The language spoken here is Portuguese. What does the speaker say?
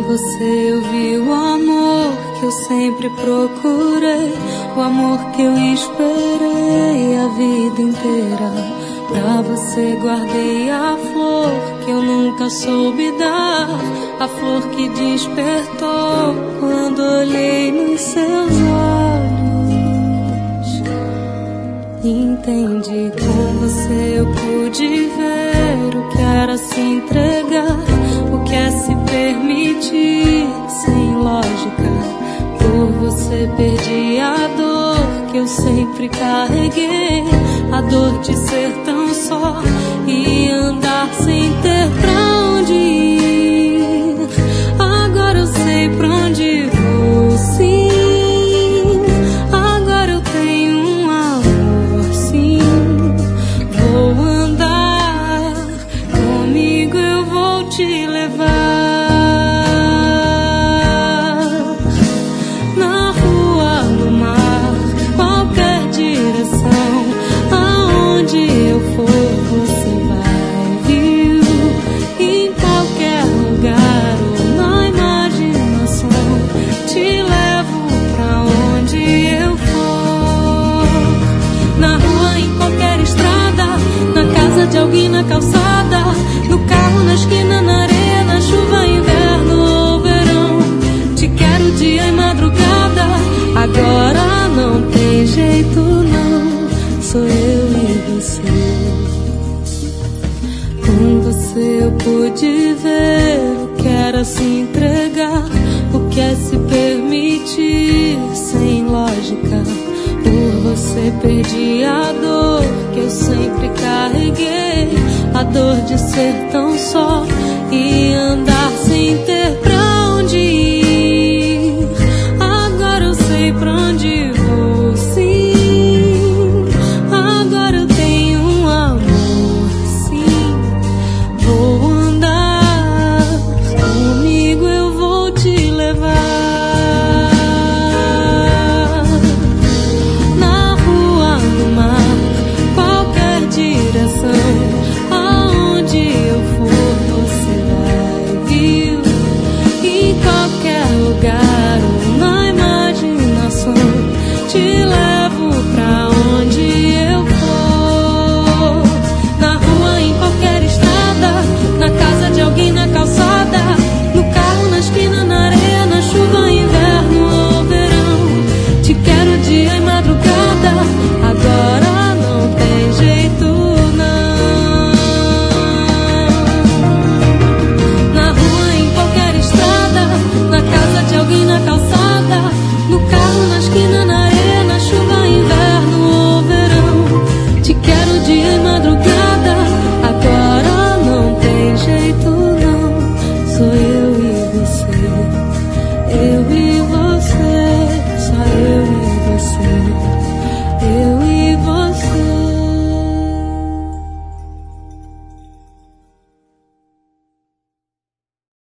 você eu vi o amor que eu sempre procurei, o amor que eu esperei a vida inteira. Pra você guardei a flor que eu nunca soube dar, a flor que despertou quando olhei nos seus olhos. Entendi, com você eu pude ver o que era se entregar, o que é se permitir sem lógica. Por você perdi a dor que eu sempre carreguei, a dor de ser tão só e andar sem ter pra onde ir. Agora eu sei pra onde vou, sim. Agora eu tenho um amor, sim. Vou andar, comigo eu vou te levar. De alguém na calçada, no carro, na esquina, na areia, na chuva, inverno ou verão. Te quero dia e madrugada, agora não tem jeito não, sou eu e você. Com você eu pude ver o que era se entregar, o que é se permitir sem lógica. Por você perdi a dor que eu sempre carreguei, a dor de ser tão só e andar sem ter pra onde ir. Agora eu sei pra onde vou, sim. Agora eu tenho um amor, sim. Vou andar, comigo eu vou te levar. Aonde eu for você vai, viu? Em qualquer lugar ou na imaginação, te levo pra onde eu for. Na rua, em qualquer estrada, na casa de alguém na calçada, no carro, na esquina, na areia, na chuva, inverno ou verão. Te quero dia e madrugada, agora não tem jeito. Alguém na calçada, no carro, na esquina, na areia, na chuva, inverno ou verão. Te quero dia e madrugada, agora não tem jeito não, sou eu e você, eu e